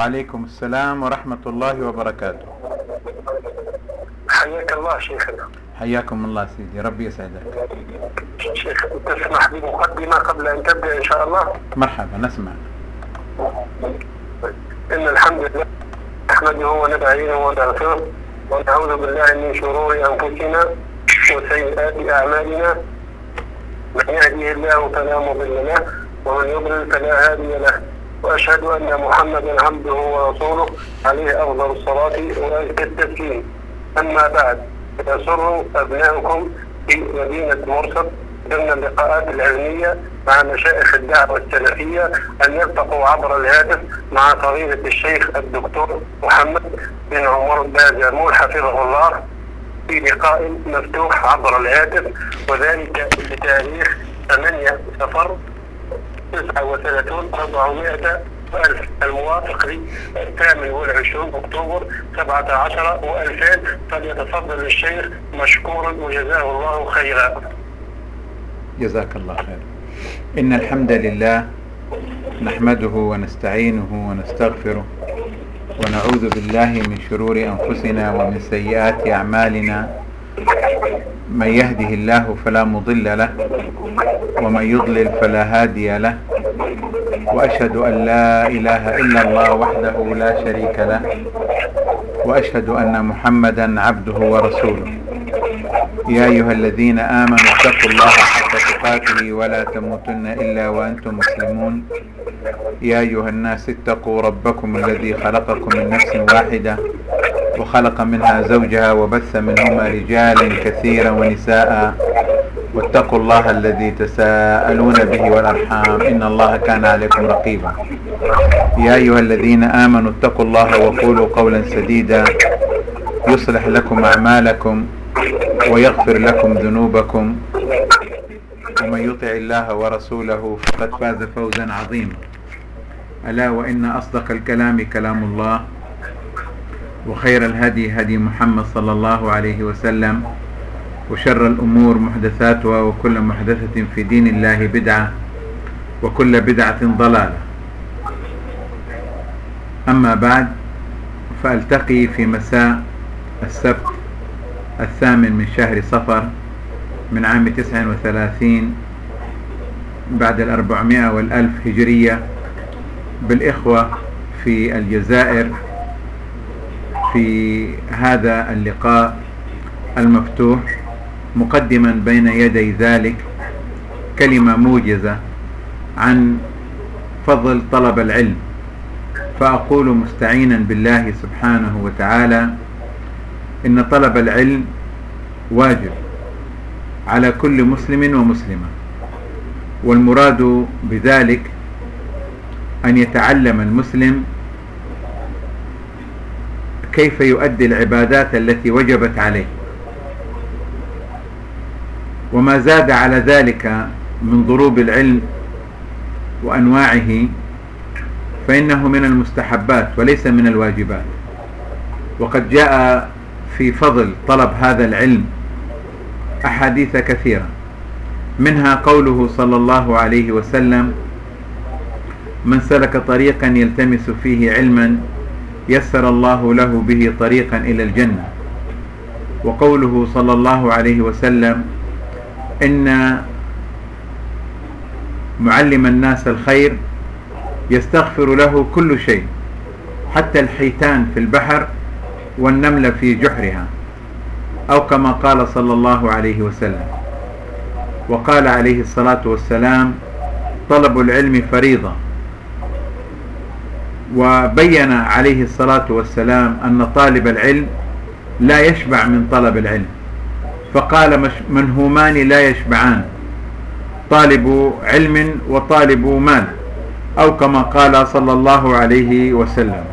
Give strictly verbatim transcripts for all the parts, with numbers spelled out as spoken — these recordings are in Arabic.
وعليكم السلام ورحمة الله وبركاته. حياك الله شيخنا. حياكم الله سيدي، ربي يسعدك. شيخ تسمح بمقدمة قبل أن تبدأ إن شاء الله؟ مرحبا، نسمع. إن الحمد لله نحمده ونستعينه ونستغفره ونعوذ بالله من شرور أنفسنا وسيئات أعمالنا، من يهده الله فلا مضل له ومن يضلل فلا هادي له، وأشهد أن محمدا عبده ورسوله عليه أفضل الصلاة وأزكى التسليم. أما بعد، يسر أبنائكم في مدينة مرصد ضمن اللقاءات العلمية مع مشايخ الدعوة السلفية أن يلتقوا عبر الهاتف مع فضيلة الشيخ الدكتور محمد بن عمر بازمول حفظه الله في لقاء مفتوح عبر الهاتف، وذلك بتاريخ ثمانية صفر تسعة وثلاثين أربعمائة وألف الموافق للثامن والعشرون أكتوبر سبعة عشر وألفين. فليتفضل الشيخ مشكورا وجزاه الله خيرا. جزاك الله خير. إن الحمد لله نحمده ونستعينه ونستغفره ونعوذ بالله من شرور أنفسنا ومن سيئات أعمالنا، من يهده الله فلا مضل له ومن يضلل فلا هادي له، وأشهد أن لا إله إلا الله وحده لا شريك له، وأشهد أن محمدا عبده ورسوله. يا أيها الذين آمنوا اتقوا الله حق تقاته ولا تموتن إلا وأنتم مسلمون. يا أيها الناس اتقوا ربكم الذي خلقكم من نفس واحدة وخلق منها زوجها وبث منهما رجالا كثيرا ونساء، واتقوا الله الذي تساءلون به والأرحام إن الله كان عليكم رقيبا. يا أيها الذين آمنوا اتقوا الله وقولوا قولا سديدا يصلح لكم أعمالكم ويغفر لكم ذنوبكم، ومن يطع الله ورسوله فقد فاز فوزا عظيما. ألا وإن أصدق الكلام كلام الله، وخير الهدي هدي محمد صلى الله عليه وسلم، وشر الأمور محدثاتها، وكل محدثة في دين الله بدعة، وكل بدعة ضلالة. أما بعد، فألتقي في مساء السبت الثامن من شهر صفر من عام تسع وثلاثين بعد الأربعمائة والألف هجرية بالإخوة في الجزائر في هذا اللقاء المفتوح، مقدما بين يدي ذلك كلمة موجزة عن فضل طلب العلم. فأقول مستعينا بالله سبحانه وتعالى إن طلب العلم واجب على كل مسلم ومسلمة، والمراد بذلك أن يتعلم المسلم كيف يؤدي العبادات التي وجبت عليه، وما زاد على ذلك من ضروب العلم وأنواعه فإنه من المستحبات وليس من الواجبات. وقد جاء في فضل طلب هذا العلم أحاديث كثيرة، منها قوله صلى الله عليه وسلم: من سلك طريقا يلتمس فيه علما يسر الله له به طريقا إلى الجنة. وقوله صلى الله عليه وسلم: إن معلم الناس الخير يستغفر له كل شيء حتى الحيتان في البحر والنملة في جحرها، أو كما قال صلى الله عليه وسلم. وقال عليه الصلاة والسلام: طلب العلم فريضة. وبين عليه الصلاة والسلام أن طالب العلم لا يشبع من طلب العلم، فقال: منهومان لا يشبعان، طالب علم وطالب مال، أو كما قال صلى الله عليه وسلم.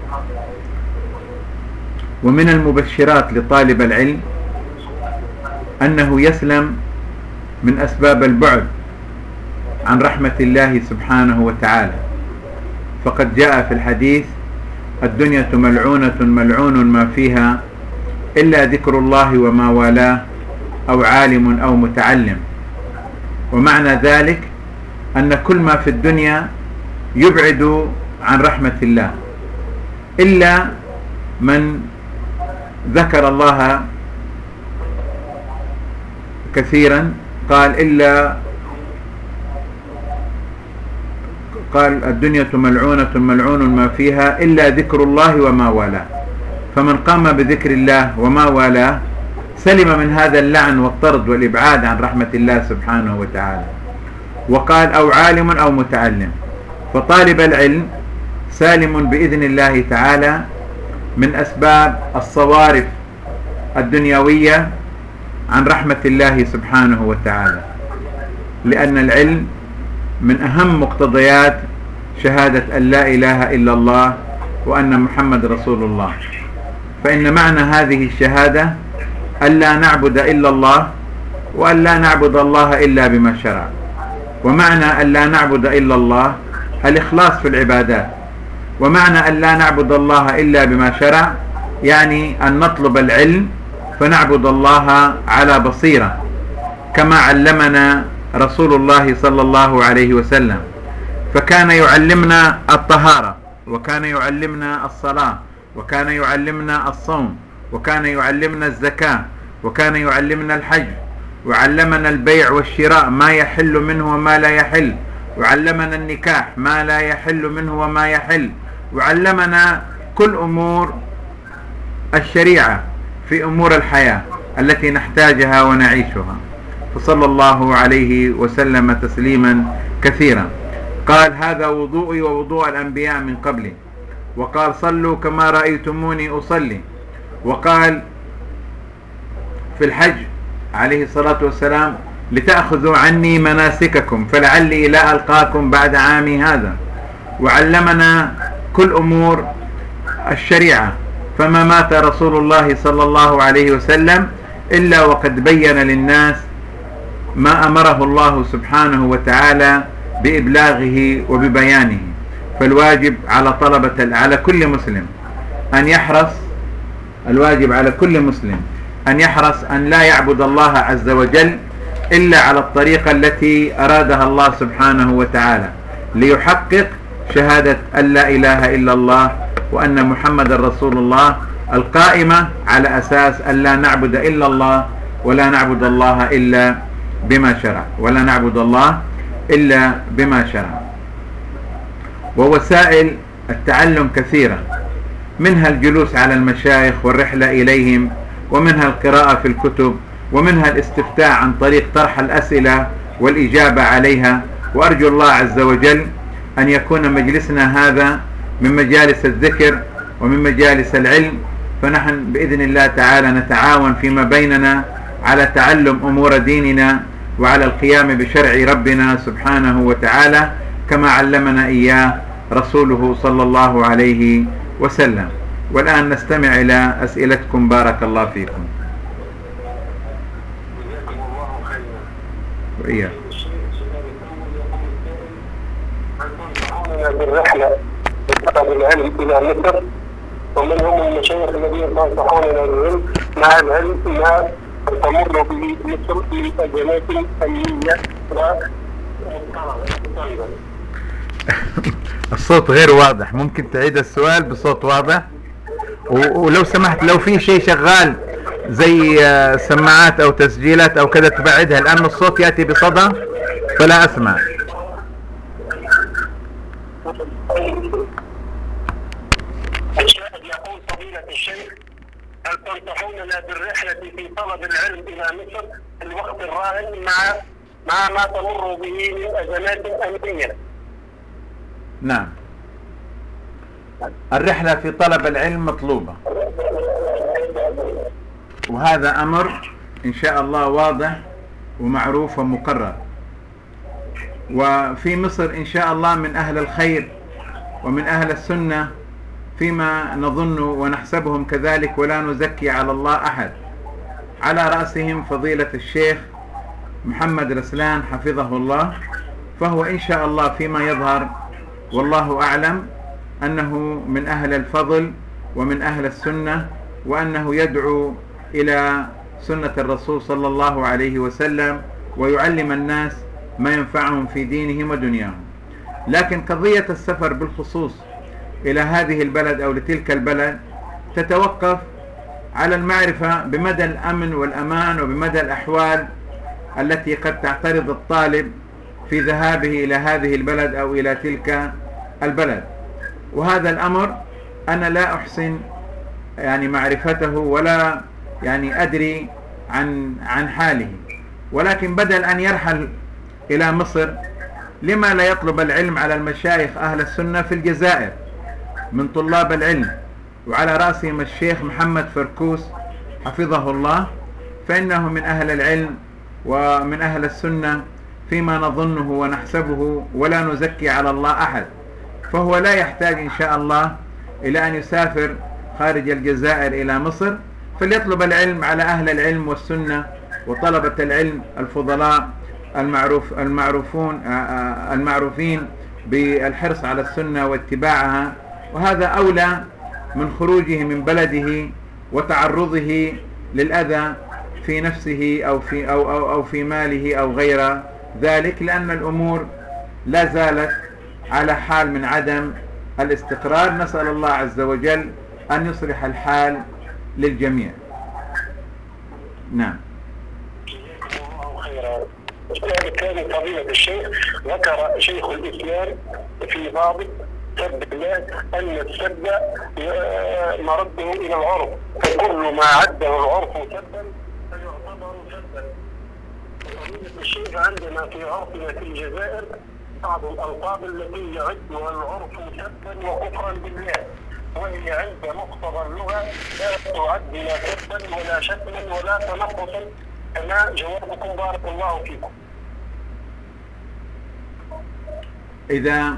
ومن المبشرات لطالب العلم أنه يسلم من أسباب البعد عن رحمة الله سبحانه وتعالى، فقد جاء في الحديث: الدنيا ملعونة ملعون ما فيها إلا ذكر الله وما والاه أو عالم أو متعلم. ومعنى ذلك أن كل ما في الدنيا يبعد عن رحمة الله، إلا من ذكر الله كثيرا. قال إلا قال الدنيا ملعونة ملعون ما فيها إلا ذكر الله وما والاه، فمن قام بذكر الله وما والاه سلم من هذا اللعن والطرد والإبعاد عن رحمة الله سبحانه وتعالى. وقال أو عالم أو متعلم، فطالب العلم سالم بإذن الله تعالى من أسباب الصوارف الدنيوية عن رحمة الله سبحانه وتعالى، لأن العلم من أهم مقتضيات شهادة أن لا إله إلا الله وأن محمد رسول الله. فإن معنى هذه الشهادة أن لا نعبد إلا الله وأن لا نعبد الله إلا بما شرع. ومعنى أن لا نعبد إلا الله الإخلاص في العبادات، ومعنى أن لا نعبد الله إلا بما شرع يعني أن نطلب العلم فنعبد الله على بصيرة كما علمنا رسول الله صلى الله عليه وسلم، فكان يعلمنا الطهارة، وكان يعلمنا الصلاة، وكان يعلمنا الصوم، وكان يعلمنا الزكاة، وكان يعلمنا الحج، وعلمنا البيع والشراء ما يحل منه وما لا يحل، وعلمنا النكاح ما لا يحل منه وما يحل، وعلمنا كل أمور الشريعة في أمور الحياة التي نحتاجها ونعيشها، فصلى الله عليه وسلم تسليما كثيرا. قال هذا وضوئي ووضوء الأنبياء من قبلي، وقال صلوا كما رأيتموني أصلي، وقال في الحج عليه الصلاة والسلام لتأخذوا عني مناسككم فلعلي لا ألقاكم بعد عامي هذا. وعلمنا كل أمور الشريعة، فما مات رسول الله صلى الله عليه وسلم إلا وقد بين للناس ما أمره الله سبحانه وتعالى بإبلاغه وببيانه. فالواجب على طلبة على كل مسلم أن يحرص الواجب على كل مسلم أن يحرص أن لا يعبد الله عز وجل إلا على الطريقة التي أرادها الله سبحانه وتعالى، ليحقق شهادة أن لا إله إلا الله وأن محمد رسول الله القائمة على أساس أن لا نعبد إلا الله ولا نعبد الله إلا بما شرع ولا نعبد الله إلا بما شرع. ووسائل التعلم كثيرة، منها الجلوس على المشايخ والرحلة إليهم، ومنها القراءة في الكتب، ومنها الاستفتاء عن طريق طرح الأسئلة والإجابة عليها. وأرجو الله عز وجل أن يكون مجلسنا هذا من مجالس الذكر ومن مجالس العلم، فنحن بإذن الله تعالى نتعاون فيما بيننا على تعلم أمور ديننا وعلى القيام بشرع ربنا سبحانه وتعالى كما علمنا إياه رسوله صلى الله عليه وسلم. والآن نستمع إلى أسئلتكم بارك الله فيكم. وإياكم. بالرحلة بطلب العلم إلى مصر، ومنهم المشايخ الذين ينصحوننا بالعلم مع العلم ما تمر به مصر في أزمات أمنية الصوت غير واضح، ممكن تعيد السؤال بصوت واضح؟ ولو سمحت لو في شيء شغال زي سماعات أو تسجيلات أو كذا تبعدها، لأن الصوت يأتي بصدى فلا أسمع. يقول فضيلة الشيخ هل تنصحوننا بالرحلة في طلب العلم إلى مصر في الوقت الراهن مع مع ما تمر به من أزمات أمنية؟ نعم، الرحلة في طلب العلم مطلوبة، وهذا أمر إن شاء الله واضح ومعروف ومقرر. وفي مصر إن شاء الله من أهل الخير ومن أهل السنة فيما نظن ونحسبهم كذلك، ولا نزكي على الله أحد، على رأسهم فضيلة الشيخ محمد رسلان حفظه الله، فهو إن شاء الله فيما يظهر والله أعلم أنه من أهل الفضل ومن أهل السنة، وأنه يدعو إلى سنة الرسول صلى الله عليه وسلم ويعلم الناس ما ينفعهم في دينهم ودنياهم. لكن قضية السفر بالخصوص إلى هذه البلد أو لتلك البلد تتوقف على المعرفة بمدى الأمن والأمان وبمدى الأحوال التي قد تعترض الطالب في ذهابه إلى هذه البلد أو إلى تلك البلد. وهذا الأمر أنا لا أحسن يعني معرفته ولا يعني أدري عن عن حاله، ولكن بدل أن يرحل إلى مصر لما لا يطلب العلم على المشايخ أهل السنة في الجزائر من طلاب العلم، وعلى رأسهم الشيخ محمد فركوس حفظه الله، فإنه من أهل العلم ومن أهل السنة فيما نظنه ونحسبه ولا نزكي على الله أحد، فهو لا يحتاج إن شاء الله إلى أن يسافر خارج الجزائر إلى مصر، فليطلب العلم على أهل العلم والسنة وطلبة العلم الفضلاء المعروف المعروفون المعروفين بالحرص على السنة واتباعها، وهذا أولى من خروجه من بلده وتعرضه للأذى في نفسه أو في أو أو أو في ماله أو غير ذلك، لأن الأمور لا زالت على حال من عدم الاستقرار. نسأل الله عز وجل أن يصلح الحال للجميع. نعم. بالتالي فضيلة الشيخ ذكر شيخ الإسلام في ضابط سب الله أن السب مرده إلى العرف، فكل ما عده العرف سبا فيعتبر سبا. فضيلة الشيخ عندنا في عرفنا في الجزائر بعض الألقاب التي يعدها العرف سبا وكفرا بالله، وهي عند مقتضى اللغة لا تعد لا سبا ولا شتما ولا تنقصا، كما جوابكم بارك الله فيكم. إذا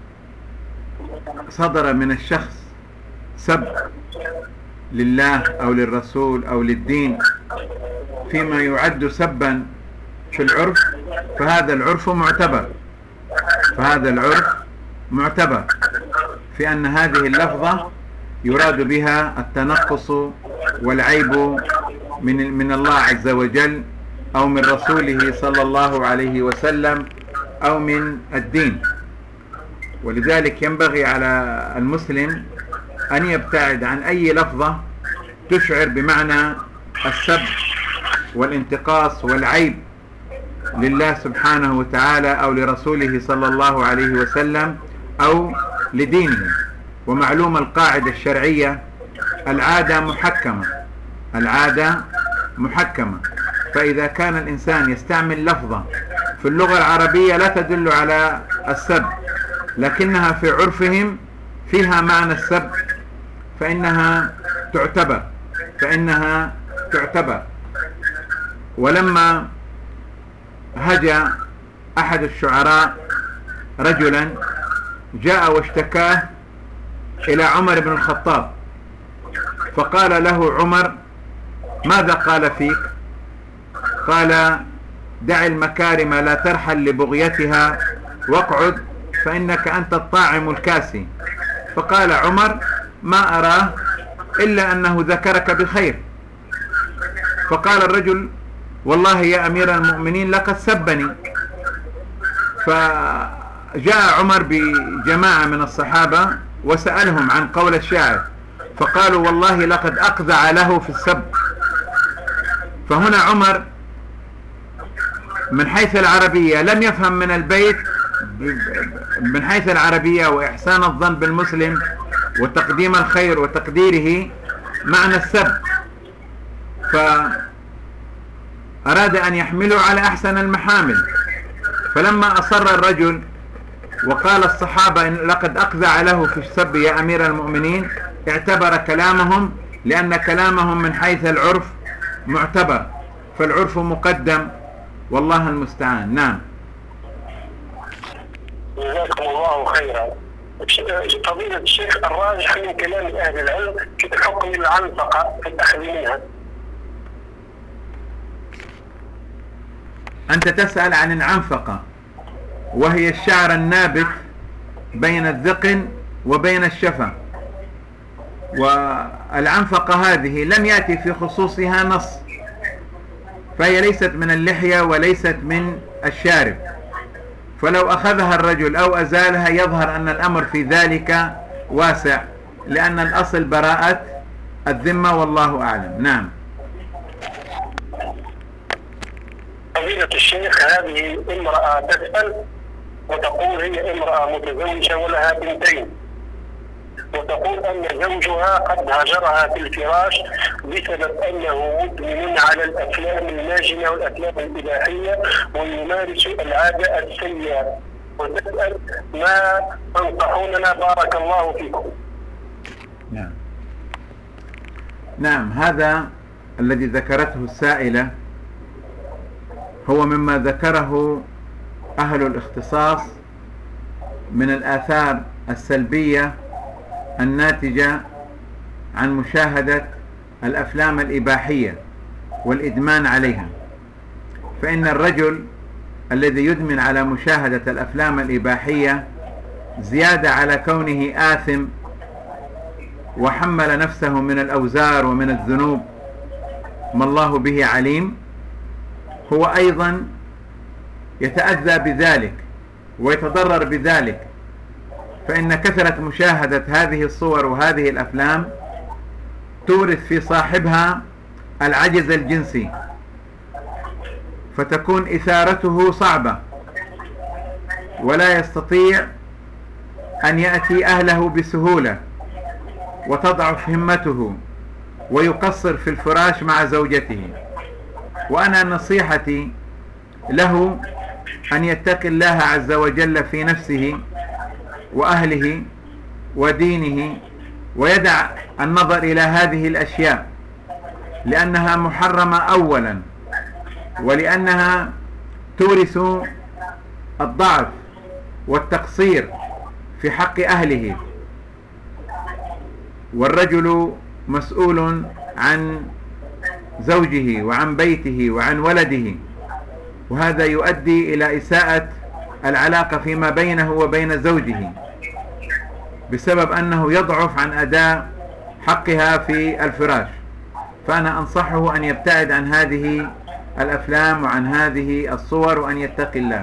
صدر من الشخص سب لله أو للرسول أو للدين فيما يعد سبا في العرف، فهذا العرف معتبر فهذا العرف معتبر في أن هذه اللفظة يراد بها التنقص والعيب من من الله عز وجل أو من رسوله صلى الله عليه وسلم أو من الدين. ولذلك ينبغي على المسلم أن يبتعد عن أي لفظة تشعر بمعنى السب والانتقاص والعيب لله سبحانه وتعالى أو لرسوله صلى الله عليه وسلم أو لدينه. ومعلوم القاعدة الشرعية العادة محكمة العادة محكمة فإذا كان الإنسان يستعمل لفظة في اللغة العربية لا تدل على السب لكنها في عرفهم فيها معنى السب فإنها تعتبر فإنها تعتبر ولما هجى أحد الشعراء رجلا جاء واشتكاه إلى عمر بن الخطاب، فقال له عمر: ماذا قال فيك؟ قال: دع المكارم لا ترحل لبغيتها واقعد فإنك أنت الطاعم الكاسي. فقال عمر: ما أراه إلا أنه ذكرك بخير. فقال الرجل: والله يا أمير المؤمنين لقد سبني. فجاء عمر بجماعة من الصحابة وسألهم عن قول الشاعر، فقالوا: والله لقد أقذع له في السب. فهنا عمر من حيث العربية لم يفهم من البيت من حيث العربية وإحسان الظن بالمسلم وتقديم الخير وتقديره معنى السب، فأراد أن يحمله على أحسن المحامل. فلما أصر الرجل وقال الصحابة إن لقد أقذع له في السب يا أمير المؤمنين، اعتبر كلامهم لأن كلامهم من حيث العرف معتبر، فالعرف مقدم والله المستعان. نعم. جزاكم الله خيرا. فضيلة الشيخ، الراجح من كلام أهل العلم في حكم العنفقة في الأخذ منها. أنت تسأل عن العنفقة، وهي الشعر النابت بين الذقن وبين الشفة، والعنفقة هذه لم يأتي في خصوصها نص، فهي ليست من اللحية وليست من الشارب، فلو أخذها الرجل أو أزالها يظهر أن الأمر في ذلك واسع، لأن الأصل براءة الذمة والله أعلم. نعم. فضيلة الشيخ، هذه امرأة تسأل وتقول هي امرأة متزوجة ولها بنتين، وتقول أن زوجها قد هجرها في الفراش بسبب أنه مدمن على الأفلام الناجمة والأفلام الإباحية ويمارس العادة السيئة، وتسأل ما تنصحوننا بارك الله فيكم. نعم. نعم، هذا الذي ذكرته السائلة هو مما ذكره أهل الاختصاص من الآثار السلبية الناتجة عن مشاهدة الأفلام الإباحية والإدمان عليها. فإن الرجل الذي يدمن على مشاهدة الأفلام الإباحية زيادة على كونه آثم وحمل نفسه من الأوزار ومن الذنوب ما الله به عليم، هو أيضا يتأذى بذلك ويتضرر بذلك، فإن كثرة مشاهدة هذه الصور وهذه الأفلام تورث في صاحبها العجز الجنسي، فتكون إثارته صعبة ولا يستطيع أن يأتي أهله بسهولة، وتضعف همته ويقصر في الفراش مع زوجته. وأنا نصيحتي له أن يتقي الله عز وجل في نفسه وأهله ودينه، ويدع النظر إلى هذه الأشياء، لأنها محرمة أولا، ولأنها تورث الضعف والتقصير في حق أهله. والرجل مسؤول عن زوجه وعن بيته وعن ولده، وهذا يؤدي إلى إساءة العلاقة فيما بينه وبين زوجه بسبب أنه يضعف عن أداء حقها في الفراش. فأنا أنصحه أن يبتعد عن هذه الأفلام وعن هذه الصور وأن يتقي الله.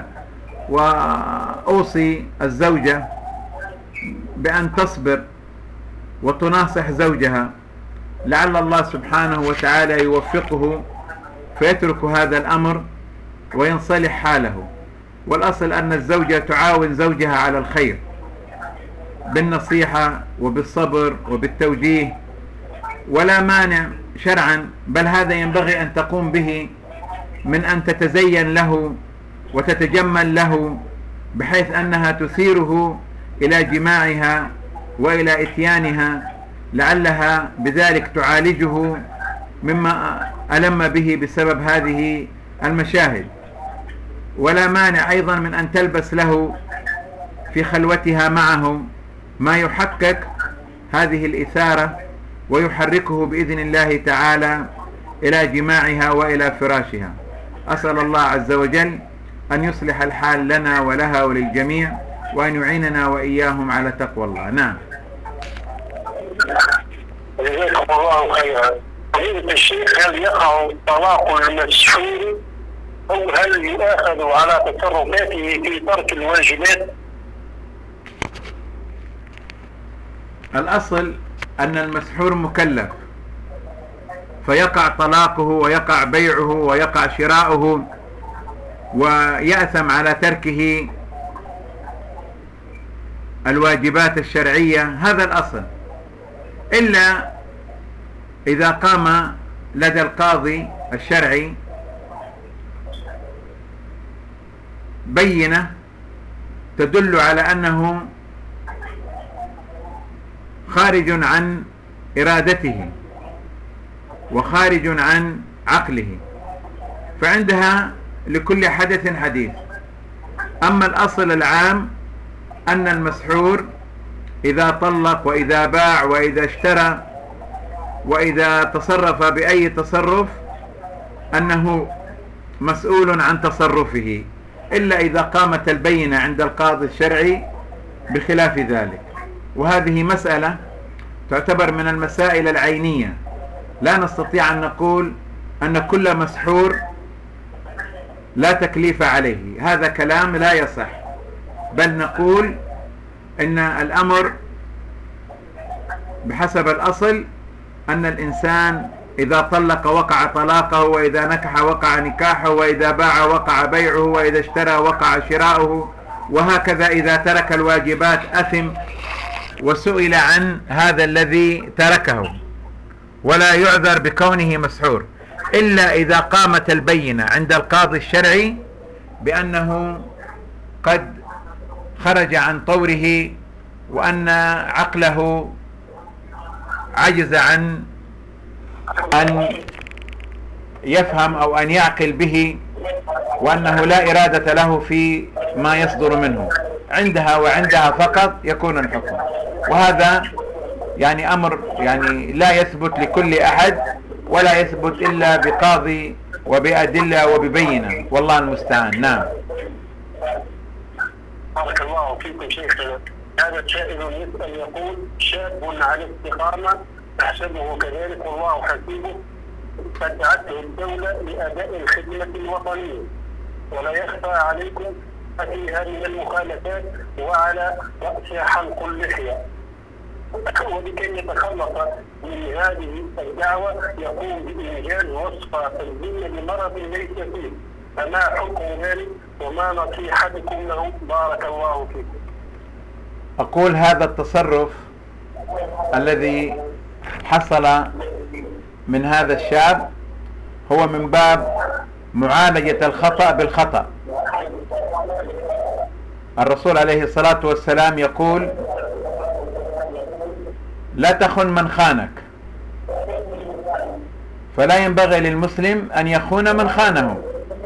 وأوصي الزوجة بأن تصبر وتناصح زوجها، لعل الله سبحانه وتعالى يوفقه فيترك هذا الأمر وينصلح حاله. والأصل أن الزوجة تعاون زوجها على الخير بالنصيحة وبالصبر وبالتوجيه، ولا مانع شرعا، بل هذا ينبغي أن تقوم به من أن تتزين له وتتجمل له، بحيث أنها تثيره إلى جماعها وإلى إتيانها، لعلها بذلك تعالجه مما ألم به بسبب هذه المشاهد. ولا مانع أيضا من أن تلبس له في خلوتها معه ما يحقق هذه الإثارة ويحركه بإذن الله تعالى إلى جماعها وإلى فراشها. أسأل الله عز وجل أن يصلح الحال لنا ولها وللجميع، وأن يعيننا وإياهم على تقوى الله. نعم. جزاكم الله خيرا. فضيلة الشيخ، هل يقع طلاق المسحور أو هل يؤاخذ على تصرفاته في ترك الواجبات؟ الأصل أن المسحور مكلف، فيقع طلاقه ويقع بيعه ويقع شراؤه ويأثم على تركه الواجبات الشرعية. هذا الأصل، إلا إذا قام لدى القاضي الشرعي بينة تدل على أنه خارج عن إرادته وخارج عن عقله، فعندها لكل حدث حديث. أما الأصل العام أن المسحور إذا طلق وإذا باع وإذا اشترى وإذا تصرف بأي تصرف أنه مسؤول عن تصرفه، إلا إذا قامت البينة عند القاضي الشرعي بخلاف ذلك. وهذه مسألة تعتبر من المسائل العينية، لا نستطيع أن نقول أن كل مسحور لا تكليف عليه، هذا كلام لا يصح، بل نقول إن الأمر بحسب الأصل أن الإنسان إذا طلق وقع طلاقه، وإذا نكح وقع نكاحه، وإذا باع وقع بيعه، وإذا اشترى وقع شراؤه، وهكذا إذا ترك الواجبات أثم. وسئل عن هذا الذي تركه ولا يعذر بكونه مسحور إلا إذا قامت البينة عند القاضي الشرعي بأنه قد خرج عن طوره، وأن عقله عجز عن أن يفهم أو أن يعقل به، وأنه لا إرادة له في ما يصدر منه. عندها وعندها فقط يكون الحكم، وهذا يعني أمر يعني لا يثبت لكل أحد، ولا يثبت إلا بقاضي وبأدلة وببينة، والله المستعان. نعم. بارك الله فيكم شيخنا. هذا سائل يسأل يقول: شاب على استقامة أحسبه كذلك والله حسيبه، قد دعته الدولة لأداء الخدمة الوطنية، ولا يخفى عليكم فيها من المخالفات، وعلى رأسها حلق اللحية، وبكي يتخلص من هذه الدعوة يقوم بإنجاز وصفة طبية لمرض ليس فيه، فما حكم ذلك وما نصيحتكم له؟ بارك الله فيكم. أقول هذا التصرف الذي حصل من هذا الشاب هو من باب معالجة الخطأ بالخطأ. الرسول عليه الصلاة والسلام يقول: لا تخن من خانك، فلا ينبغي للمسلم أن يخون من خانه،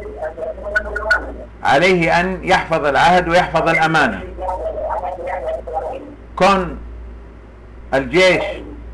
عليه أن يحفظ العهد ويحفظ الأمانة. كون الجيش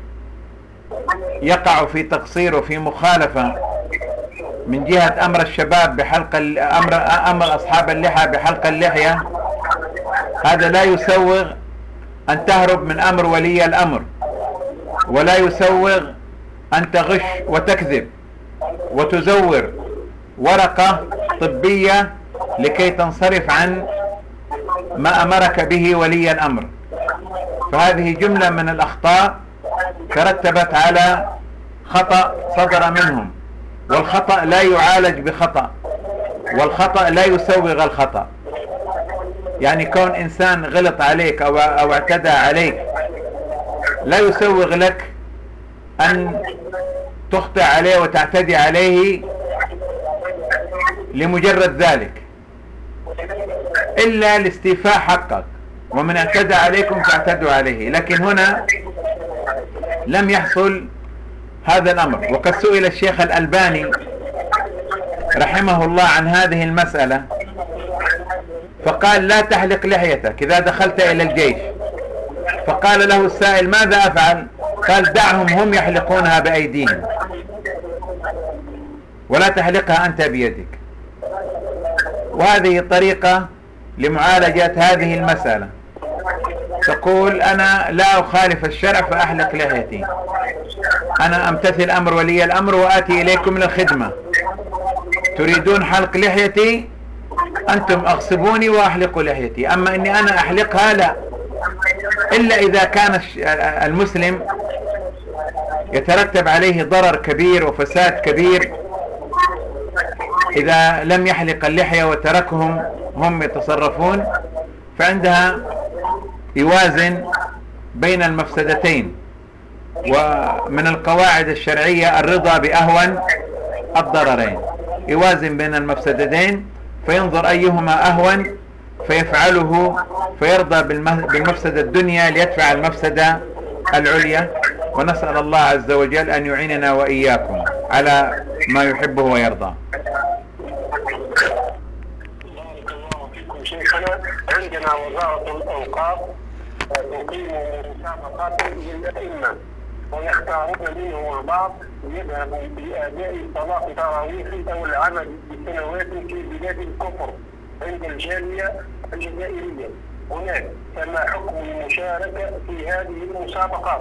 يقع في تقصير وفي مخالفة من جهة أمر الشباب بحلق أمر, أمر أصحاب اللحى بحلق اللحية، هذا لا يسوغ أن تهرب من أمر ولي الأمر، ولا يسوغ أن تغش وتكذب وتزور ورقة طبية لكي تنصرف عن ما أمرك به ولي الأمر. فهذه جملة من الأخطاء ترتبت على خطأ صدر منهم، والخطأ لا يعالج بخطأ، والخطأ لا يسوغ الخطأ. يعني كون إنسان غلط عليك أو, أو اعتدى عليك لا يسوغ لك أن تخطئ عليه وتعتدي عليه لمجرد ذلك، إلا لاستيفاء حقك، ومن اعتدى عليكم فاعتدوا عليه. لكن هنا لم يحصل هذا الأمر. وقد سئل الشيخ الألباني رحمه الله عن هذه المسألة، فقال: لا تحلق لحيتك إذا دخلت إلى الجيش. فقال له السائل: ماذا أفعل؟ قال: دعهم هم يحلقونها بأيديهم، ولا تحلقها أنت بيدك. وهذه طريقة لمعالجة هذه المسألة. تقول: أنا لا أخالف الشرع فأحلق لحيتي، أنا أمتثل أمر ولي الأمر وآتي إليكم للخدمة، تريدون حلق لحيتي، أنتم أغصبوني وأحلق لحيتي، أما إني أنا أحلقها لا. إلا إذا كان المسلم يترتب عليه ضرر كبير وفساد كبير إذا لم يحلق اللحية وتركهم هم يتصرفون، فعندها يوازن بين المفسدتين. ومن القواعد الشرعية الرضا بأهون الضررين، يوازن بين المفسدتين فينظر أيهما أهون فيفعله، فيرضى بالمفسدة الدنيا ليدفع المفسدة العليا. ونسأل الله عز وجل أن يعيننا وإياكم على ما يحبه ويرضى. بارك الله فيكم شيخنا. عندنا وزارة الأوقاف تقيم مسابقات للأئمة، ويختارون منهم البعض يذهبوا بأداء صلاة التراويح أو العمل بسنوات في بلاد الكفر عند الجالية الجزائرية هناك، فما حكم المشاركة في هذه المسابقات؟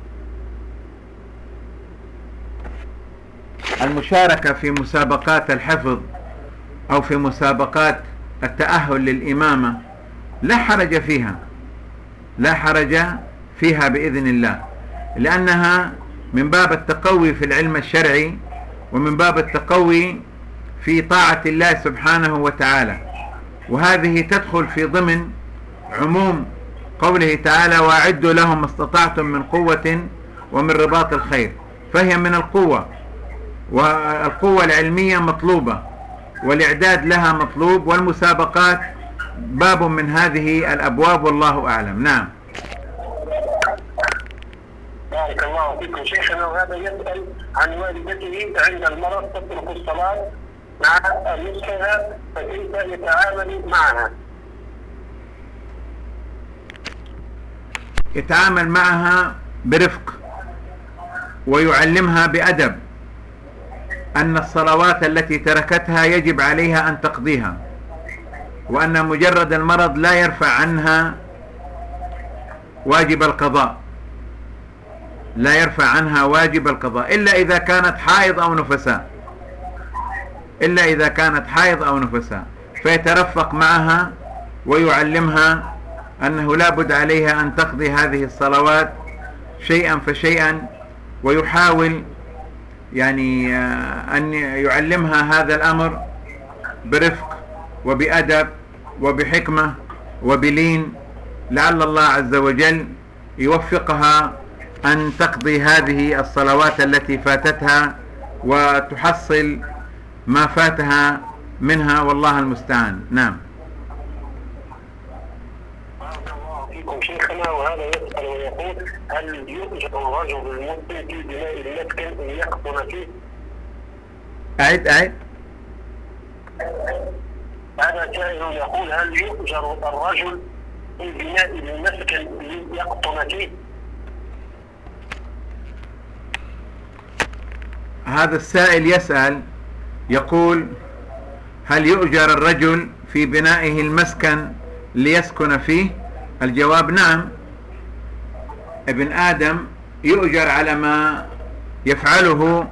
المشاركة في مسابقات الحفظ أو في مسابقات التأهل للإمامة لا حرج فيها، لا حرج فيها بإذن الله، لأنها من باب التقوي في العلم الشرعي ومن باب التقوي في طاعة الله سبحانه وتعالى، وهذه تدخل في ضمن عموم قوله تعالى وأعدوا لهم ما استطعتم من قوة ومن رباط الخير، فهي من القوة، والقوة العلمية مطلوبة والإعداد لها مطلوب، والمسابقات باب من هذه الأبواب والله أعلم. نعم. بارك الله فيكم شيخنا. وهذا يسأل عن والدته عند المرض تترك الصلاة مع نصفها، فكيف يتعامل معها؟ يتعامل معها برفق ويعلمها بأدب أن الصلوات التي تركتها يجب عليها أن تقضيها، وأن مجرد المرض لا يرفع عنها واجب القضاء، لا يرفع عنها واجب القضاء إلا إذا كانت حائض أو نفساء، إلا إذا كانت حائض أو نفساء، فيترفق معها ويعلمها أنه لا بد عليها أن تقضي هذه الصلوات شيئا فشيئا، ويحاول يعني أن يعلمها هذا الأمر برفق وبأدب وبحكمة وبلين، لعل الله عز وجل يوفقها أن تقضي هذه الصلوات التي فاتتها وتحصل ما فاتها منها، والله المستعان. نعم. بارك الله فيكم شيخنا. وهذا يسأل ويقول هل يؤجر الرجل المسلم في بناء المسكن أن يقطن فيه؟ أعد أعد. هذا سائل يقول هل يؤجر الرجل في بناء المسكن يقطن فيه؟ هذا السائل يسأل يقول هل يؤجر الرجل في بنائه المسكن ليسكن فيه؟ الجواب نعم، ابن آدم يؤجر على ما يفعله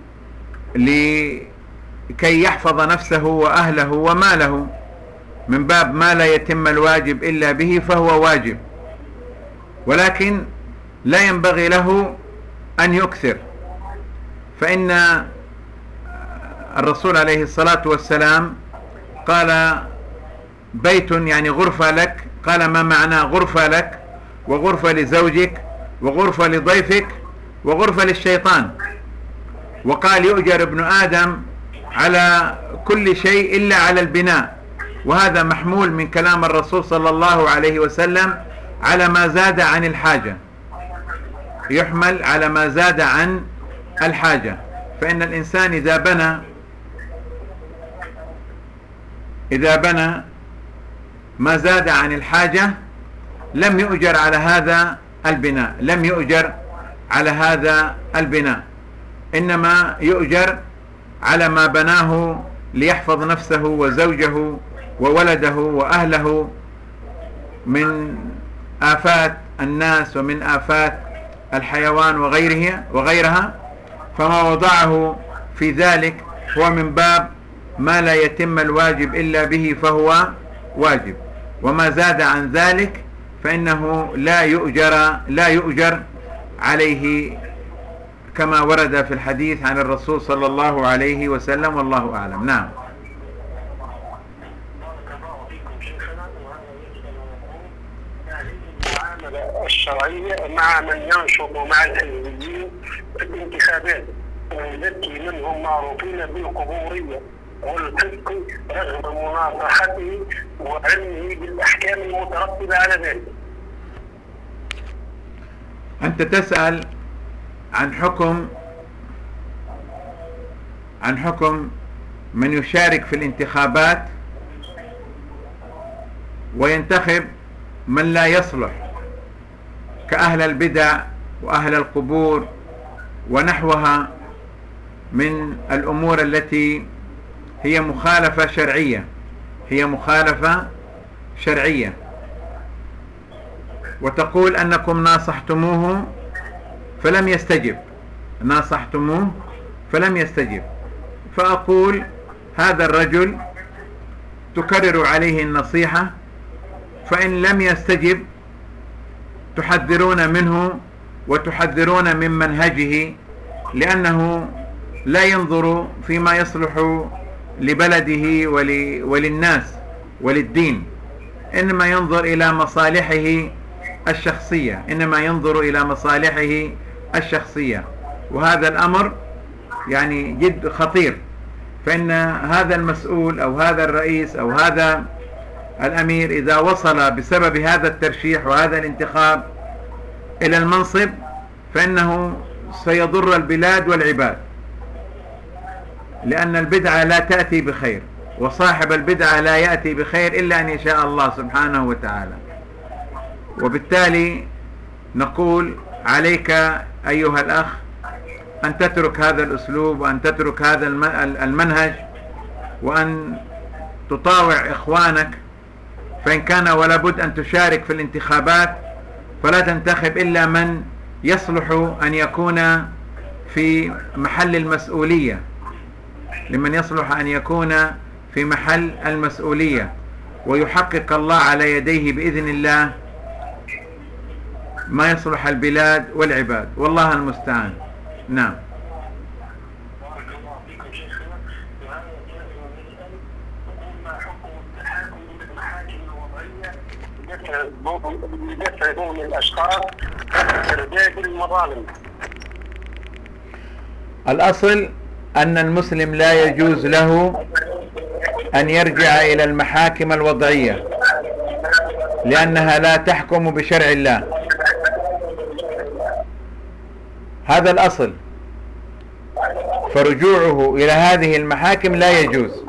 لكي يحفظ نفسه وأهله وماله، من باب ما لا يتم الواجب إلا به فهو واجب، ولكن لا ينبغي له أن يكثر، فإن الرسول عليه الصلاة والسلام قال بيت يعني غرفة لك، قال ما معنى غرفة لك وغرفة لزوجك وغرفة لضيفك وغرفة للشيطان، وقال يؤجر ابن آدم على كل شيء إلا على البناء، وهذا محمول من كلام الرسول صلى الله عليه وسلم على ما زاد عن الحاجة، يحمل على ما زاد عن الحاجة، فإن الإنسان إذا بنى إذا بنى ما زاد عن الحاجة لم يؤجر على هذا البناء، لم يؤجر على هذا البناء، إنما يؤجر على ما بناه ليحفظ نفسه وزوجه وولده وأهله من آفات الناس ومن آفات الحيوان وغيرها وغيرها، فما وضعه في ذلك هو من باب ما لا يتم الواجب إلا به فهو واجب، وما زاد عن ذلك فإنه لا يؤجر لا يؤجر عليه كما ورد في الحديث عن الرسول صلى الله عليه وسلم، والله أعلم. نعم. الشرعية مع من ينشط مع الحزبيين في الانتخابات ويزكي منهم معروفين بالقبورية والفسق رغم مناصحته وعلمه بالأحكام المترتبة على ذلك؟ أنت تسأل عن حكم عن حكم من يشارك في الانتخابات وينتخب من لا يصلح كأهل البدع وأهل القبور ونحوها من الأمور التي هي مخالفة شرعية هي مخالفة شرعية وتقول أنكم ناصحتموه فلم يستجب ناصحتموه فلم يستجب فأقول هذا الرجل تكرر عليه النصيحة، فإن لم يستجب تحذرون منه وتحذرون من منهجه، لأنه لا ينظر فيما يصلح لبلده وللناس وللدين، إنما ينظر إلى مصالحه الشخصية إنما ينظر إلى مصالحه الشخصية وهذا الأمر يعني جد خطير. فإن هذا المسؤول أو هذا الرئيس أو هذا الأمير إذا وصل بسبب هذا الترشيح وهذا الانتخاب إلى المنصب فإنه سيضر البلاد والعباد، لأن البدعة لا تأتي بخير، وصاحب البدعة لا يأتي بخير إلا أن يشاء الله سبحانه وتعالى. وبالتالي نقول عليك أيها الأخ أن تترك هذا الأسلوب وأن تترك هذا المنهج وأن تطاوع إخوانك، فإن كان ولا بد أن تشارك في الانتخابات فلا تنتخب إلا من يصلح أن يكون في محل المسؤولية لمن يصلح أن يكون في محل المسؤولية ويحقق الله على يديه بإذن الله ما يصلح البلاد والعباد، والله المستعان. نعم. بدفع دون الأشخاص ترداد المظالم. الأصل أن المسلم لا يجوز له أن يرجع إلى المحاكم الوضعية لأنها لا تحكم بشرع الله، هذا الأصل. فرجوعه إلى هذه المحاكم لا يجوز،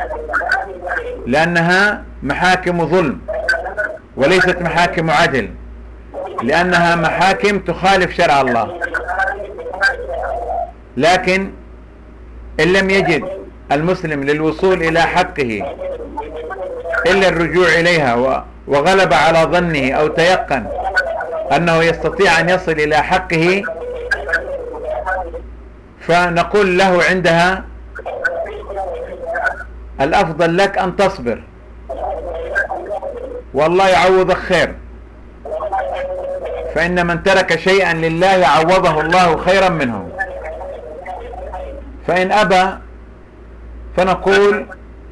لأنها محاكم ظلم وليست محاكم عدل، لأنها محاكم تخالف شرع الله. لكن إن لم يجد المسلم للوصول إلى حقه إلا الرجوع إليها وغلب على ظنه أو تيقن أنه يستطيع أن يصل إلى حقه، فنقول له عندها الأفضل لك أن تصبر والله يعوضك خير، فإن من ترك شيئا لله عوضه الله خيرا منه. فإن أبى فنقول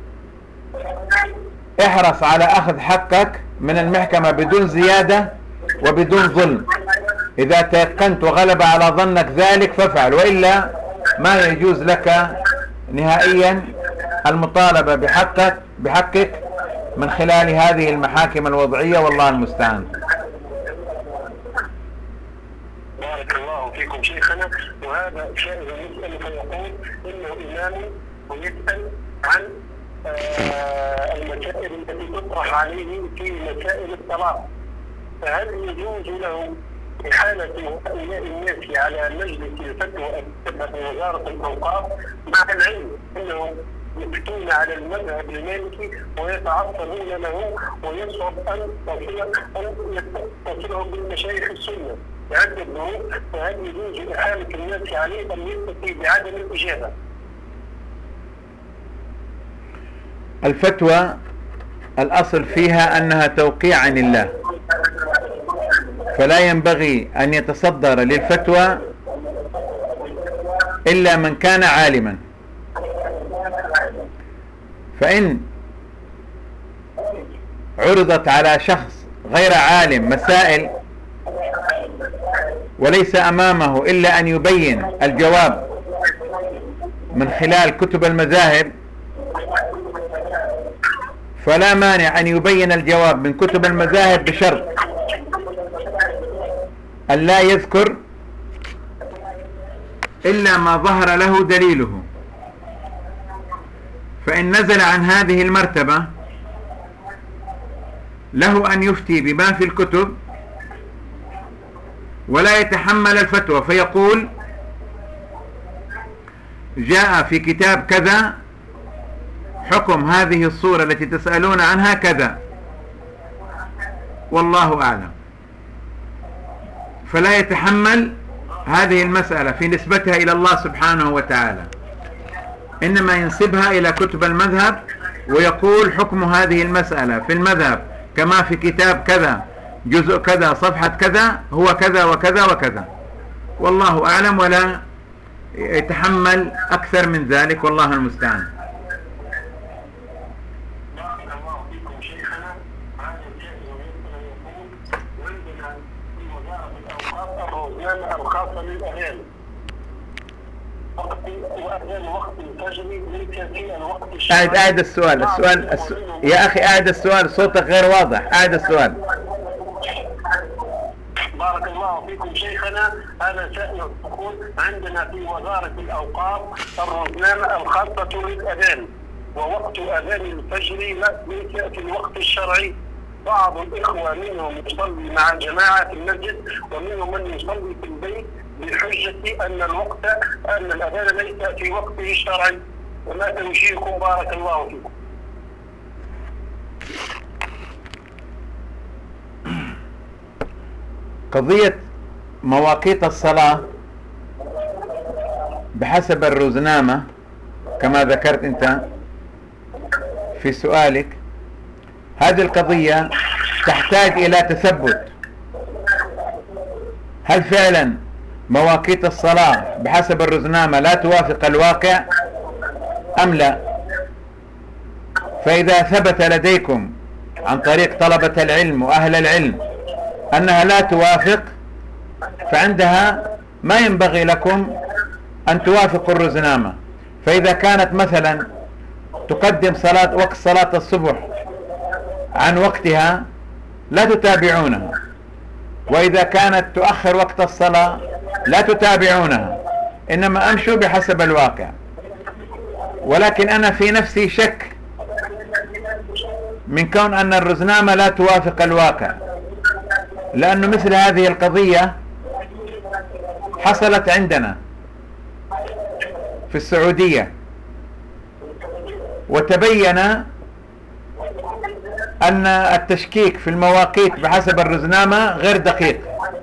احرص على أخذ حقك من المحكمة بدون زيادة وبدون ظلم، إذا تيقنت وغلب على ظنك ذلك فافعل، وإلا ما يجوز لك نهائيا المطالبة بحقك بحقك من خلال هذه المحاكم الوضعية، والله المستعان. بارك الله فيكم شيخنا. وهذا شاهد يسأل فيقول إنه إمام ويسأل عن آه المسائل التي تطرح عليه في مسائل الطلاق، فهل يجوز له إحالة هؤلاء الناس على مجلس الفتوى في وزارة الأوقاف، مع العلم أنهم يفتون على المذهب المالكي ويتعصبون له ويصعب أن تصلهم بالمشايخ السنة بعدة ظروف، فهل يجوز إحالة الناس عليه أم يستطيع بعدم الإجابة؟ الفتوى الأصل فيها أنها توقيع عن الله، فلا ينبغي أن يتصدر للفتوى إلا من كان عالما. فإن عرضت على شخص غير عالم مسائل وليس أمامه إلا أن يبين الجواب من خلال كتب المذاهب، فلا مانع أن يبين الجواب من كتب المذاهب بشرط أن لا يذكر إلا ما ظهر له دليله. فإن نزل عن هذه المرتبة له أن يفتي بما في الكتب ولا يتحمل الفتوى، فيقول جاء في كتاب كذا حكم هذه الصورة التي تسألون عنها كذا والله أعلم، فلا يتحمل هذه المسألة في نسبتها إلى الله سبحانه وتعالى، إنما ينسبها إلى كتب المذهب ويقول حكم هذه المسألة في المذهب كما في كتاب كذا جزء كذا صفحة كذا هو كذا وكذا وكذا، والله أعلم، ولا يتحمل أكثر من ذلك، والله المستعان. بارك الله فيكم شيخنا. هذا الجائز يمكن أن يكون عندنا في وزارة الأوقاف الروزنامة الخاصة للأذان، وقت وأذان وقت الفجر ليس في الوقت الشرعي. أعد أعد السؤال السؤال الس... يا أخي أعد السؤال، صوتك غير واضح، أعد السؤال. بارك الله فيكم شيخنا. هذا سائل يقول عندنا في وزارة الأوقاف الروزنامة الخاصة للأذان، ووقت أذان الفجر ليس في الوقت الشرعي. بعض الإخوة منهم يصلي مع الجماعة في المسجد، ومنهم من يصلي في البيت بحجة أن الوقت أن الأذان ليس في وقته الشرعي. وما توجيهكم بارك الله فيكم؟ قضية مواقيت الصلاة بحسب الروزنامة كما ذكرت أنت في سؤالك، هذه القضية تحتاج إلى تثبت. هل فعلا مواقيت الصلاة بحسب الروزنامة لا توافق الواقع أم لا؟ فإذا ثبت لديكم عن طريق طلبة العلم وأهل العلم أنها لا توافق، فعندها ما ينبغي لكم أن توافقوا الروزنامة. فإذا كانت مثلا تقدم صلاة وقت صلاة الصبح عن وقتها لا تتابعونها، وإذا كانت تؤخر وقت الصلاة لا تتابعونها، إنما أمشوا بحسب الواقع. ولكن أنا في نفسي شك من كون أن الروزنامة لا توافق الواقع، لأنه مثل هذه القضية حصلت عندنا في السعودية، وتبين أن التشكيك في المواقيت بحسب الروزنامة غير دقيق،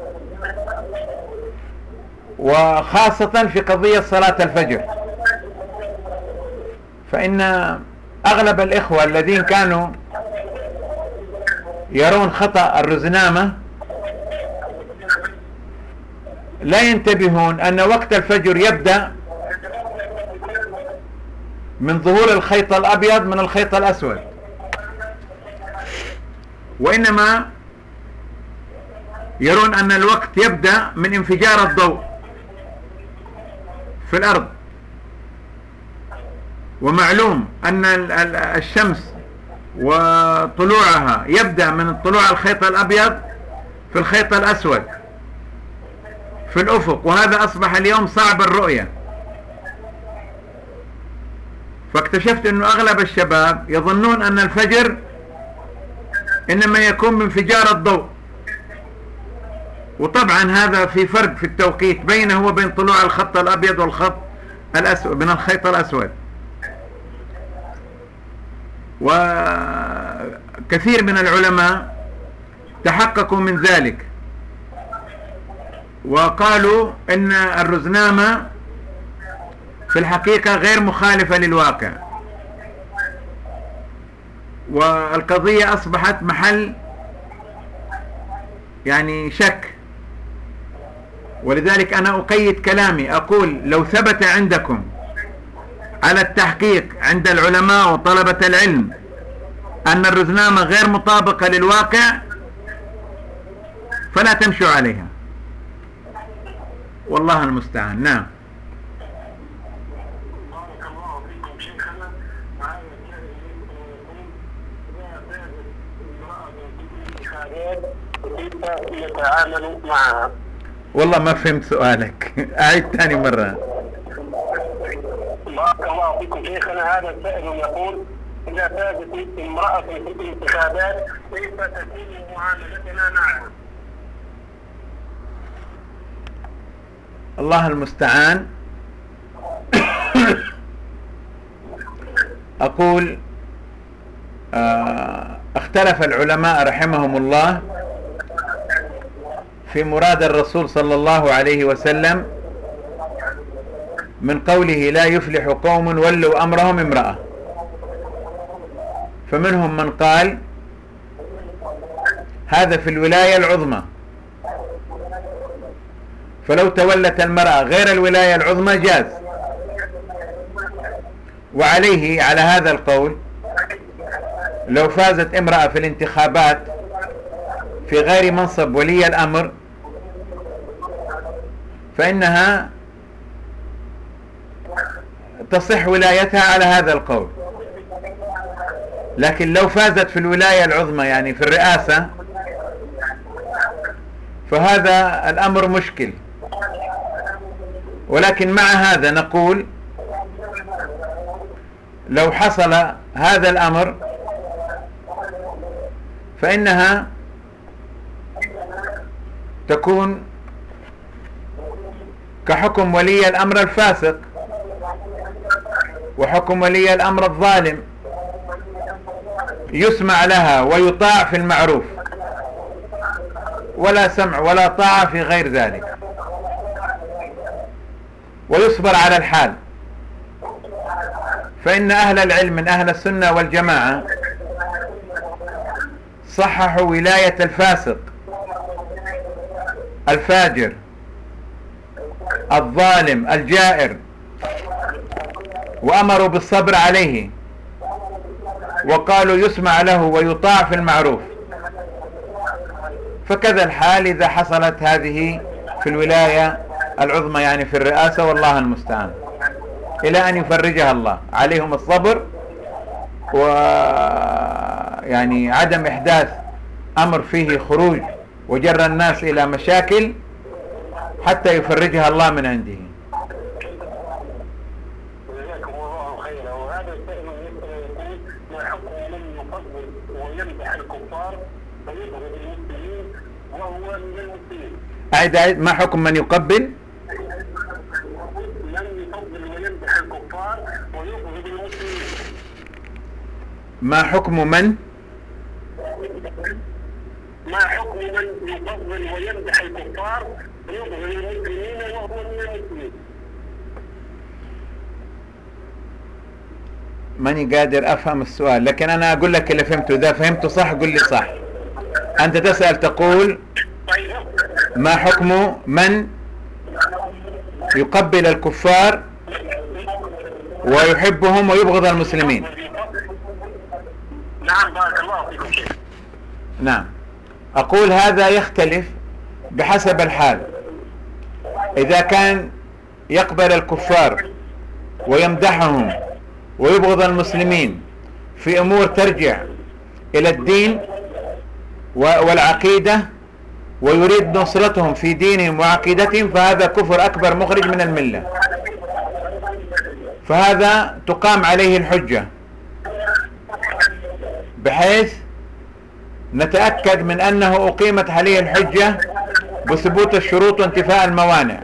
وخاصة في قضية صلاة الفجر. فإن أغلب الإخوة الذين كانوا يرون خطأ الروزنامة لا ينتبهون أن وقت الفجر يبدأ من ظهور الخيط الأبيض من الخيط الأسود، وإنما يرون أن الوقت يبدأ من انفجار الضوء في الأرض. ومعلوم أن الشمس وطلوعها يبدأ من طلوع الخيط الأبيض في الخيط الأسود في الأفق، وهذا أصبح اليوم صعب الرؤية. فاكتشفت أنه أغلب الشباب يظنون أن الفجر إنما يكون بانفجار الضوء، وطبعا هذا في فرق في التوقيت بينه وبين طلوع الخط الأبيض والخط الأسود من الخيط الأسود. وكثير من العلماء تحققوا من ذلك وقالوا ان الروزنامة في الحقيقة غير مخالفة للواقع، والقضية اصبحت محل يعني شك. ولذلك انا اقيد كلامي اقول لو ثبت عندكم على التحقيق عند العلماء وطلبة العلم أن الروزنامة غير مطابقة للواقع فلا تمشوا عليها، والله المستعان. نعم. بارك الله فيكم شيخنا. معايا كيف يتعامل معها؟ والله ما فهمت سؤالك، أعيد ثاني مرة. بارك الله فيكم شيخنا. هذا السائل يقول إذا فازت امرأة في الانتخابات كيف تكون معاملتنا معها؟ الله المستعان. أقول آه اختلف العلماء رحمهم الله في مراد الرسول صلى الله عليه وسلم من قوله لا يفلح قوم ولوا أمرهم امرأة. فمنهم من قال هذا في الولاية العظمى، فلو تولت المرأة غير الولاية العظمى جاز. وعليه على هذا القول لو فازت امرأة في الانتخابات في غير منصب ولي الأمر فإنها تصح ولايتها على هذا القول. لكن لو فازت في الولاية العظمى يعني في الرئاسة فهذا الأمر مشكل. ولكن مع هذا نقول لو حصل هذا الأمر فإنها تكون كحكم ولي الأمر الفاسق وحكم ولي الأمر الظالم، يسمع لها ويطاع في المعروف ولا سمع ولا طاعة في غير ذلك، ويصبر على الحال. فإن أهل العلم من أهل السنة والجماعة صححوا ولاية الفاسق الفاجر الظالم الجائر، وأمروا بالصبر عليه، وقالوا يسمع له ويطاع في المعروف. فكذا الحال إذا حصلت هذه في الولاية العظمى يعني في الرئاسة، والله المستعان، إلى أن يفرجها الله. عليهم الصبر ويعني عدم إحداث أمر فيه خروج وجر الناس إلى مشاكل حتى يفرجها الله من عنده. جزاكم الله خيرا. وهذا السائل يقول ما حكم من يفضل ويمدح الكفار ويبغض المسلمين وهو من المسلمين؟ أعد أعد ما حكم من يقبل من يفضل ويمدح الكفار ويبغض المسلمين؟ ما حكم من ما حكم من يفضل ويمدح الكفار ويبغض المسلمين وهو من المسلمين؟ ماني قادر أفهم السؤال، لكن أنا أقول لك اللي فهمته. إذا فهمته صح قل لي صح. أنت تسأل تقول ما حكم من يقبل الكفار ويحبهم ويبغض المسلمين؟ نعم بارك الله فيكم. نعم، أقول هذا يختلف بحسب الحال. إذا كان يقبل الكفار ويمدحهم ويبغض المسلمين في أمور ترجع إلى الدين والعقيدة ويريد نصرتهم في دينهم وعقيدتهم فهذا كفر أكبر مخرج من الملة، فهذا تقام عليه الحجة بحيث نتأكد من أنه أقيمت عليه الحجة بثبوت الشروط وانتفاء الموانع.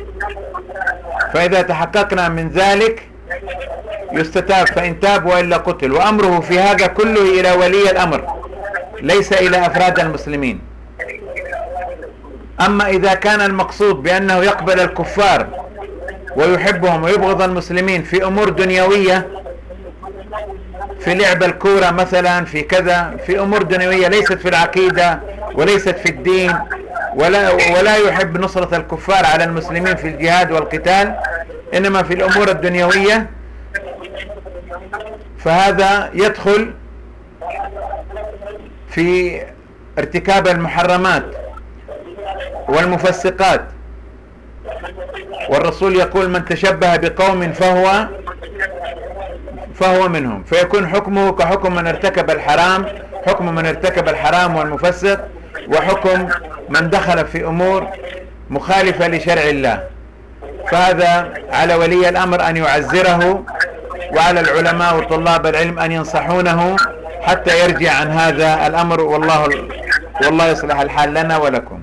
فإذا تحققنا من ذلك يستتاب، فإن تاب وإلا قتل. وأمره في هذا كله إلى ولي الأمر ليس إلى أفراد المسلمين. أما إذا كان المقصود بأنه يقبل الكفار ويحبهم ويبغض المسلمين في أمور دنيوية، في لعب الكورة مثلا، في كذا، في أمور دنيوية ليست في العقيدة وليست في الدين، ولا, ولا يحب نصرة الكفار على المسلمين في الجهاد والقتال، إنما في الأمور الدنيوية، فهذا يدخل في ارتكاب المحرمات والمفسقات. والرسول يقول من تشبه بقوم فهو فهو منهم، فيكون حكمه كحكم من ارتكب الحرام، حكم من ارتكب الحرام والمفسق، وحكم من دخل في أمور مخالفة لشرع الله. فهذا على ولي الأمر أن يعزره، وعلى العلماء وطلاب العلم أن ينصحونه حتى يرجع عن هذا الأمر. والله والله يصلح الحال لنا ولكم.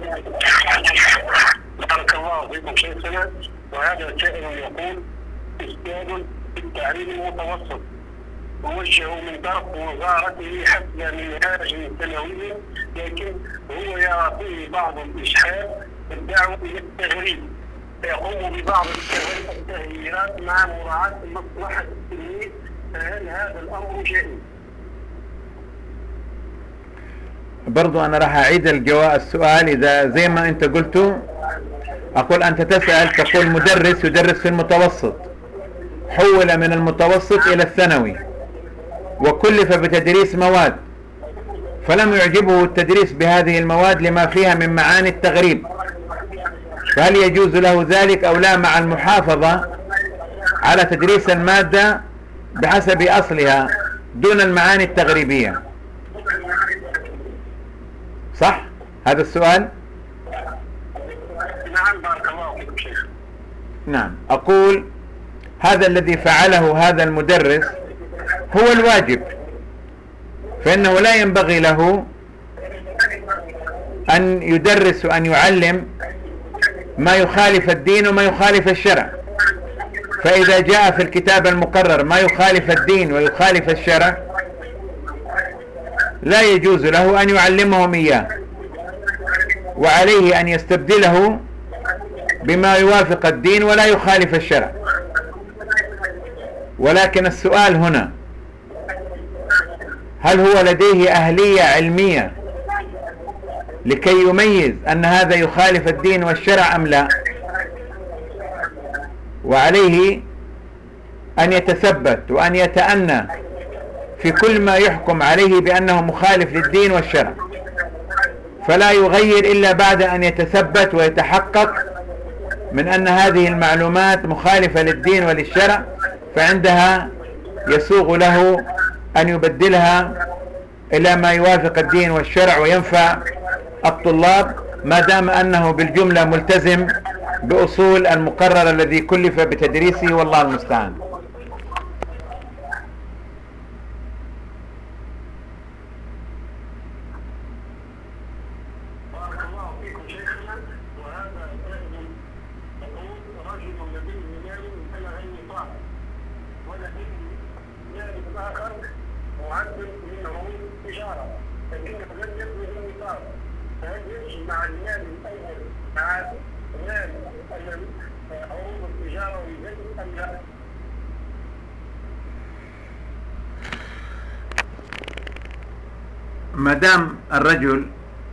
بارك الله فيكم شيخنا. وهذا السائل يقول استاذ في التعليم المتوسط موجه من طرف وزارته حسب منهاج سنوي، لكن هو يرى فيه بعض الإشحاف الدعوة إلى التغريب، فيقوم ببعض التغييرات مع مراعاة مصلحة التلميذ، فهل هذا الأمر جائز؟ برضو أنا راح أعيد الجواب السؤال. إذا زي ما أنت قلته، أقول أنت تسأل تقول مدرس يدرس في المتوسط، حول من المتوسط إلى الثانوي وكلف بتدريس مواد، فلم يعجبه التدريس بهذه المواد لما فيها من معاني التغريب، فهل يجوز له ذلك أو لا، مع المحافظة على تدريس المادة بحسب أصلها دون المعاني التغريبية؟ صح هذا السؤال؟ نعم بارك الله فيكم شيخ. نعم، أقول هذا الذي فعله هذا المدرس هو الواجب، فإنه لا ينبغي له أن يدرس وأن يعلم ما يخالف الدين وما يخالف الشرع. فإذا جاء في الكتاب المقرر ما يخالف الدين ويخالف الشرع لا يجوز له أن يعلمهم إياه، وعليه أن يستبدله بما يوافق الدين ولا يخالف الشرع. ولكن السؤال هنا، هل هو لديه أهلية علمية لكي يميز أن هذا يخالف الدين والشرع أم لا؟ وعليه أن يتثبت وأن يتأنى في كل ما يحكم عليه بأنه مخالف للدين والشرع، فلا يغير إلا بعد أن يتثبت ويتحقق من أن هذه المعلومات مخالفة للدين وللشرع، فعندها يسوغ له أن يبدلها إلى ما يوافق الدين والشرع وينفع الطلاب، ما دام أنه بالجملة ملتزم بأصول المقرر الذي كلف بتدريسه، والله المستعان. بارك الله فيكم شيخنا. وهذا يقول رجل لديه مال بلغ النصاب ولديه مال آخر معدل منه تجارة لكنه لم يبلغ النصاب، فهل يمشي مع المال الأول مع مال عروض التجارة ويزيد أم لا؟ ما دام الرجل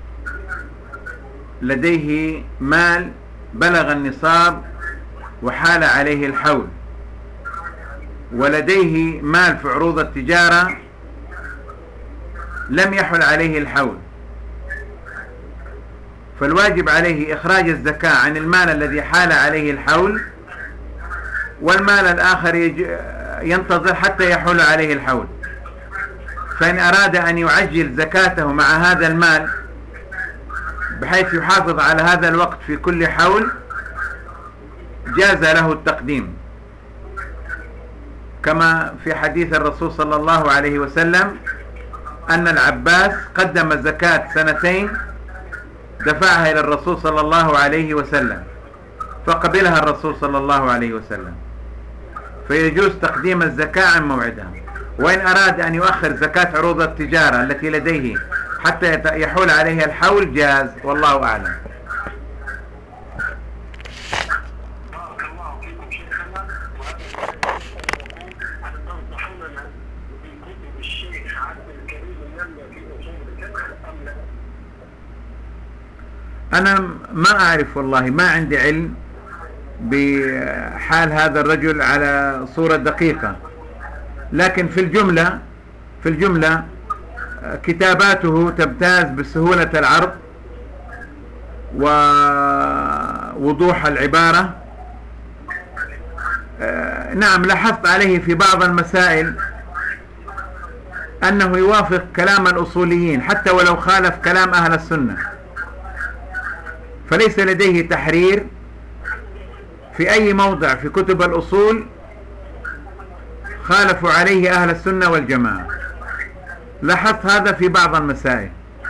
لديه مال بلغ النصاب وحال عليه الحول، ولديه مال في عروض التجارة لم يحل عليه الحول، فالواجب عليه إخراج الزكاة عن المال الذي حال عليه الحول، والمال الآخر ينتظر حتى يحول عليه الحول. فإن أراد أن يعجل زكاته مع هذا المال بحيث يحافظ على هذا الوقت في كل حول جاز له التقديم، كما في حديث الرسول صلى الله عليه وسلم أن العباس قدم زكاة سنتين دفعها إلى الرسول صلى الله عليه وسلم فقبلها الرسول صلى الله عليه وسلم، فيجوز تقديم الزكاة عن موعدها. وإن أراد أن يؤخر زكاة عروض التجارة التي لديه حتى يحول عليها الحول جاز، والله أعلم. بارك الله فيكم شيخنا. وهذا تنصحوننا بكتب الشيخ عبد الكريم النملة في أصول الفقه أم لا؟ أنا ما أعرف والله، ما عندي علم بحال هذا الرجل على صورة دقيقة، لكن في الجملة في الجملة كتاباته تمتاز بسهولة العرض ووضوح العبارة. نعم، لاحظت عليه في بعض المسائل أنه يوافق كلام الأصوليين حتى ولو خالف كلام أهل السنة، فليس لديه تحرير في أي موضع في كتب الأصول خالفوا عليه أهل السنة والجماعة. لاحظت هذا في بعض المسائل،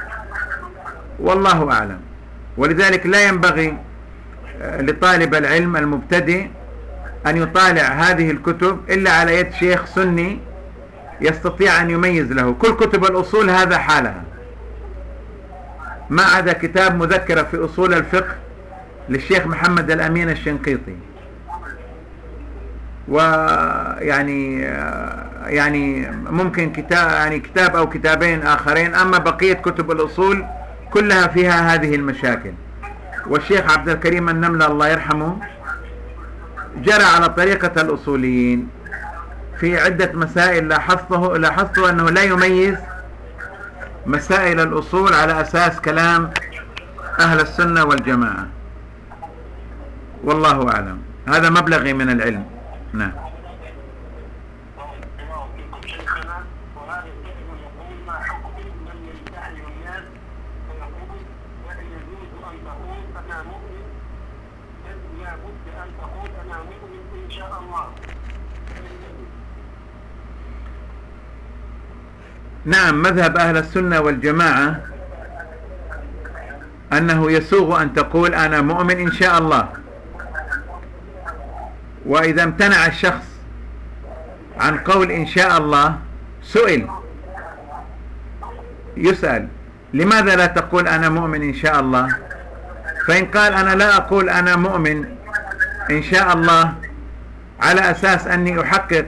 والله أعلم. ولذلك لا ينبغي لطالب العلم المبتدئ أن يطالع هذه الكتب إلا على يد شيخ سني يستطيع أن يميز له. كل كتب الأصول هذا حالها، ما عدا كتاب مذكرة في أصول الفقه للشيخ محمد الأمين الشنقيطي، ويعني يعني ممكن كتاب يعني كتاب أو كتابين آخرين، أما بقية كتب الأصول كلها فيها هذه المشاكل. والشيخ عبد الكريم النملة الله يرحمه جرى على طريقة الأصوليين في عدة مسائل. لاحظته لاحظته أنه لا يميز مسائل الأصول على أساس كلام أهل السنة والجماعة، والله أعلم. هذا مبلغي من العلم. نعم. نعم، مذهب أهل السنة والجماعة أنه يسوغ أن تقول أنا مؤمن إن شاء الله. وإذا امتنع الشخص عن قول إن شاء الله سئل يسأل لماذا لا تقول أنا مؤمن إن شاء الله؟ فإن قال أنا لا أقول أنا مؤمن إن شاء الله على أساس أني أحقق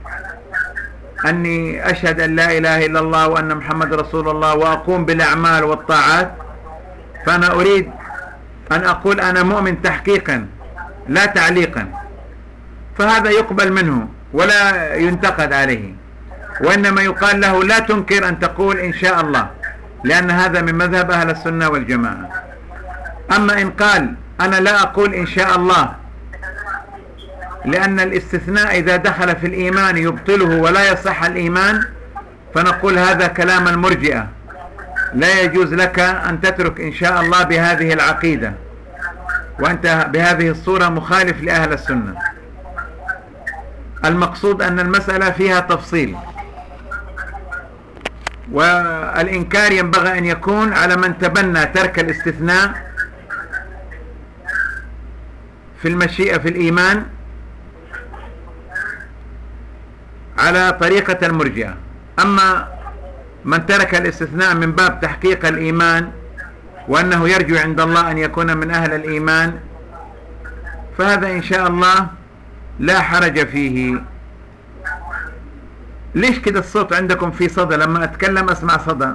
أني أشهد أن لا إله إلا الله وأن محمد رسول الله وأقوم بالأعمال والطاعات، فأنا أريد أن أقول أنا مؤمن تحقيقا لا تعليقا، فهذا يقبل منه ولا ينتقد عليه، وإنما يقال له لا تنكر أن تقول إن شاء الله، لأن هذا من مذهب أهل السنة والجماعة. أما إن قال أنا لا أقول إن شاء الله لأن الاستثناء إذا دخل في الإيمان يبطله ولا يصح الإيمان، فنقول هذا كلام المرجئة، لا يجوز لك أن تترك إن شاء الله بهذه العقيدة، وأنت بهذه الصورة مخالف لأهل السنة. المقصود أن المسألة فيها تفصيل، والإنكار ينبغي أن يكون على من تبنى ترك الاستثناء في المشيئة في الإيمان على طريقة المرجئة. أما من ترك الاستثناء من باب تحقيق الإيمان وأنه يرجو عند الله أن يكون من أهل الإيمان، فهذا إن شاء الله لا حرج فيه. ليش كده الصوت عندكم في صدى؟ لما أتكلم أسمع صدى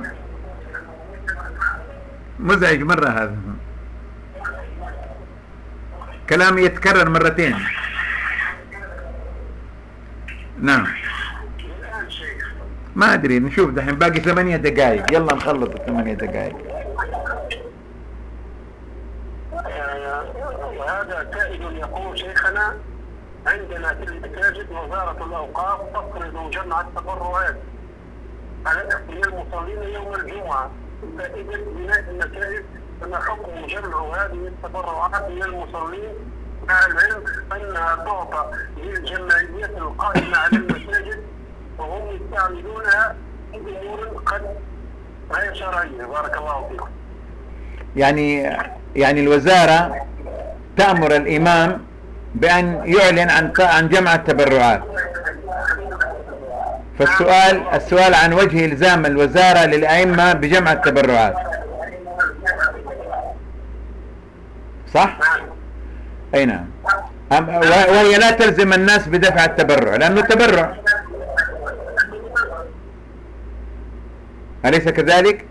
مزعج مرة، هذا كلامي يتكرر مرتين. نعم، ما أدري، نشوف دحين باقي ثمانية دقائق، يلا نخلص الثمانية دقائق. وهذا سائل يقول شيخنا عندنا في المساجد وزارة الأوقاف تفرض جمع التبرعات على المصلين يوم الجمعة، فإذا بناء المساجد فما حكم جمع هذه التبرعات للمصلين مع العلم أنها تعطى للجمعيات القائمة على المساجد وهم يستعملونها في أمور قد غير شرعية؟ بارك الله فيكم. يعني يعني الوزارة تأمر الإمام بأن يعلن عن عن جمع التبرعات. فالسؤال السؤال عن وجه إلزام الوزارة للأئمة بجمع التبرعات، صح؟ أي نعم. وهي لا تلزم الناس بدفع التبرع لأنه تبرع، أليس كذلك؟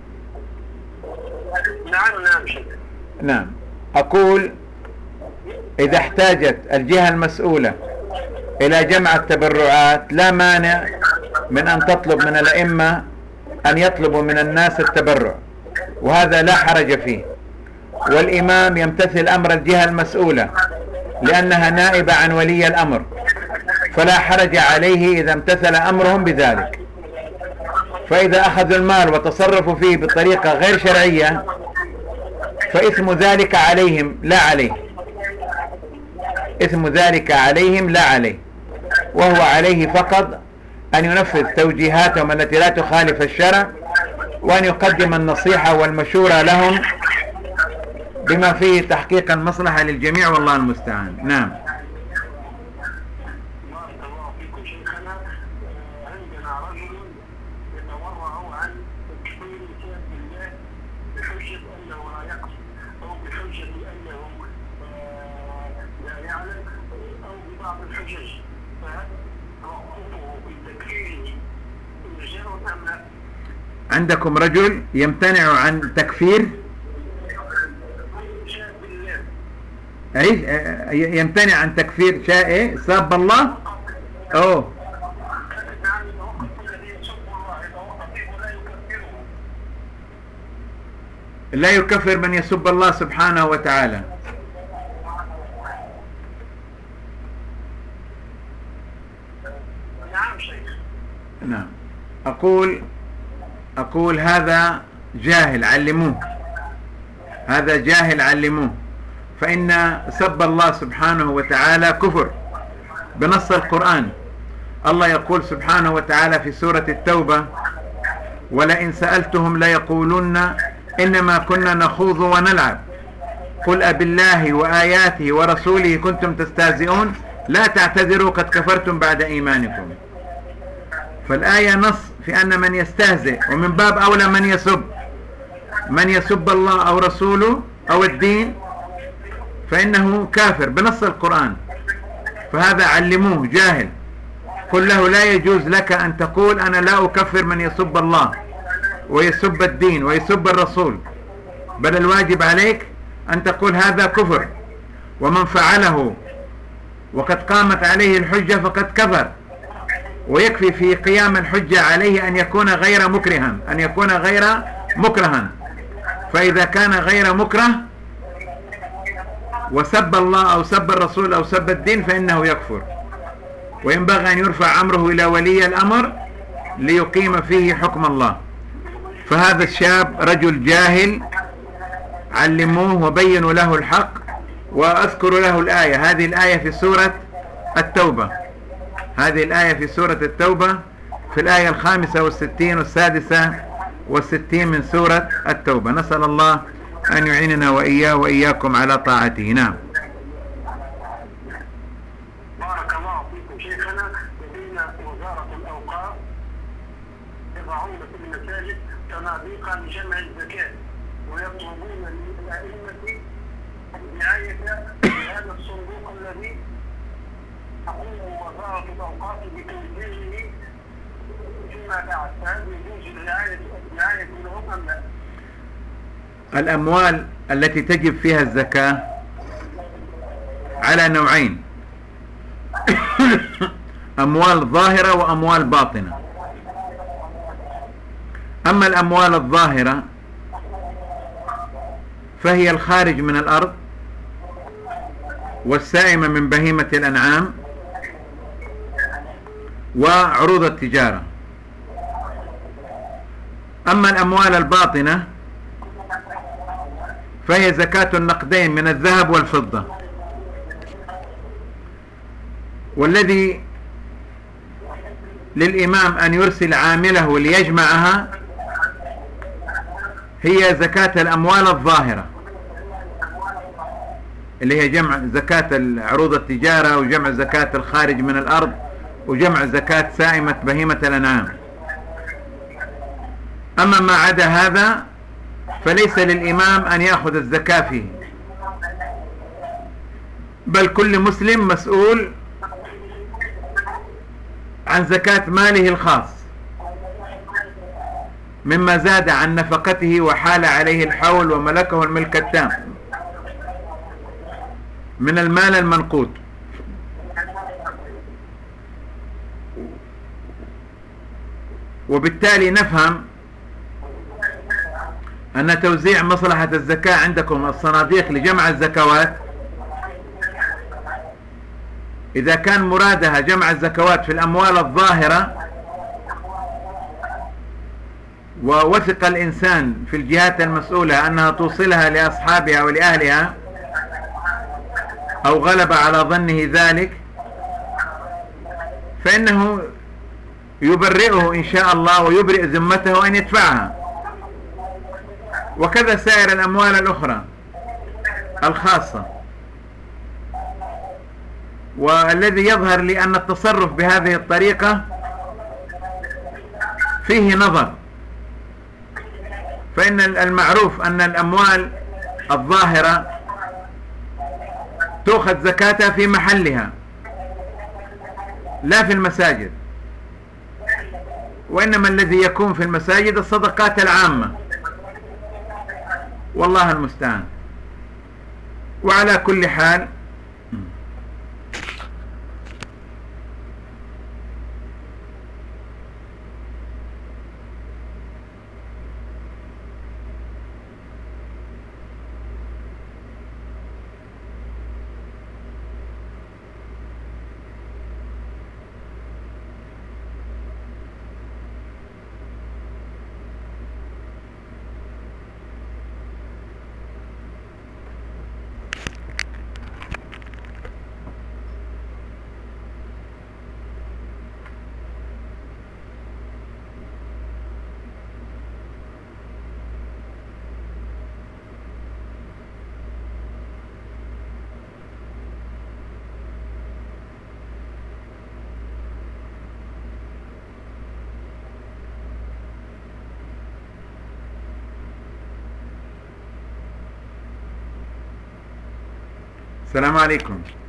نعم نعم شيخ. نعم. أقول إذا احتاجت الجهة المسؤولة إلى جمع التبرعات لا مانع من أن تطلب من الأئمة أن يطلبوا من الناس التبرع، وهذا لا حرج فيه، والإمام يمتثل أمر الجهة المسؤولة لأنها نائبة عن ولي الأمر، فلا حرج عليه إذا امتثل أمرهم بذلك. فإذا أخذوا المال وتصرفوا فيه بطريقة غير شرعية فإثم ذلك عليهم لا عليه، إثم ذلك عليهم لا عليه، وهو عليه فقط أن ينفذ توجيهاتهم التي لا تخالف الشرع، وأن يقدم النصيحة والمشورة لهم بما فيه تحقيق المصلحة للجميع، والله المستعان. نعم. عندكم رجل يمتنع عن تكفير اي يمتنع عن تكفير شاء ساب الله. اوه لا يكفر من يسب الله سبحانه وتعالى. نعم. أقول أقول هذا جاهل علموه، هذا جاهل علموه، فإن سب الله سبحانه وتعالى كفر بنص القرآن. الله يقول سبحانه وتعالى في سورة التوبة: ولئن سألتهم ليقولن إنما كنا نخوض ونلعب قل أبالله وآياته ورسوله كنتم تستهزئون لا تعتذروا قد كفرتم بعد إيمانكم. فالآية نص في أن من يستهزئ، ومن باب أولى من يسب، من يسب الله أو رسوله أو الدين فإنه كافر بنص القرآن. فهذا علموه جاهل. قل له: لا يجوز لك أن تقول أنا لا أكفر من يسب الله ويسب الدين ويسب الرسول، بل الواجب عليك أن تقول هذا كفر، ومن فعله وقد قامت عليه الحجة فقد كفر، ويكفي في قيام الحجة عليه أن يكون غير مكرها أن يكون غير مكرها فإذا كان غير مكره وسب الله أو سب الرسول أو سب الدين فإنه يكفر، وينبغي أن يرفع أمره إلى ولي الأمر ليقيم فيه حكم الله. فهذا الشاب رجل جاهل، علموه وبينوا له الحق. وأذكر له الآية، هذه الآية في سورة التوبة، هذه الآية في سورة التوبة في الآية الخامسة والستين والسادسة والستين من سورة التوبة. نسأل الله أن يعيننا وإياه وإياكم على طاعته. نعم. بارك الله فيكم شيخنا. لدينا وزارة الأوقاف يضعون في المساجد صناديق لجمع الزكاة، ويطلبون من الأئمة الرعاية بهذا الصندوق الذي تقوم وزارة الأوقاف بتوزيعه فيما بعد، فهل يجوز الرعاية الرعاية لهم أم لا؟ الأموال التي تجب فيها الزكاة على نوعين: أموال ظاهرة وأموال باطنة. أما الأموال الظاهرة فهي الخارج من الأرض والسائمة من بهيمة الأنعام وعروض التجارة. أما الأموال الباطنة فهي زكاة النقدين من الذهب والفضة، والذي للإمام أن يرسل عامله ليجمعها هي زكاة الأموال الظاهرة، اللي هي جمع زكاة عروض التجارة وجمع زكاة الخارج من الأرض وجمع زكاة سائمة بهيمة الأنعام. أما ما عدا هذا فليس للإمام أن يأخذ الزكاة فيه، بل كل مسلم مسؤول عن زكاة ماله الخاص مما زاد عن نفقته وحال عليه الحول وملكه الملك التام من المال المنقود. وبالتالي نفهم أن توزيع مصلحة الزكاة عندكم الصناديق لجمع الزكوات، إذا كان مرادها جمع الزكوات في الأموال الظاهرة ووثق الإنسان في الجهات المسؤولة أنها توصلها لأصحابها ولأهلها أو غلب على ظنه ذلك، فإنه يبرئه إن شاء الله ويبرئ ذمته أن يدفعها. وكذا سائر الأموال الأخرى الخاصة. والذي يظهر لي أن التصرف بهذه الطريقة فيه نظر، فإن المعروف أن الأموال الظاهرة تؤخذ زكاتها في محلها لا في المساجد، وإنما الذي يكون في المساجد الصدقات العامة، والله المستعان. وعلى كل حال السلام عليكم.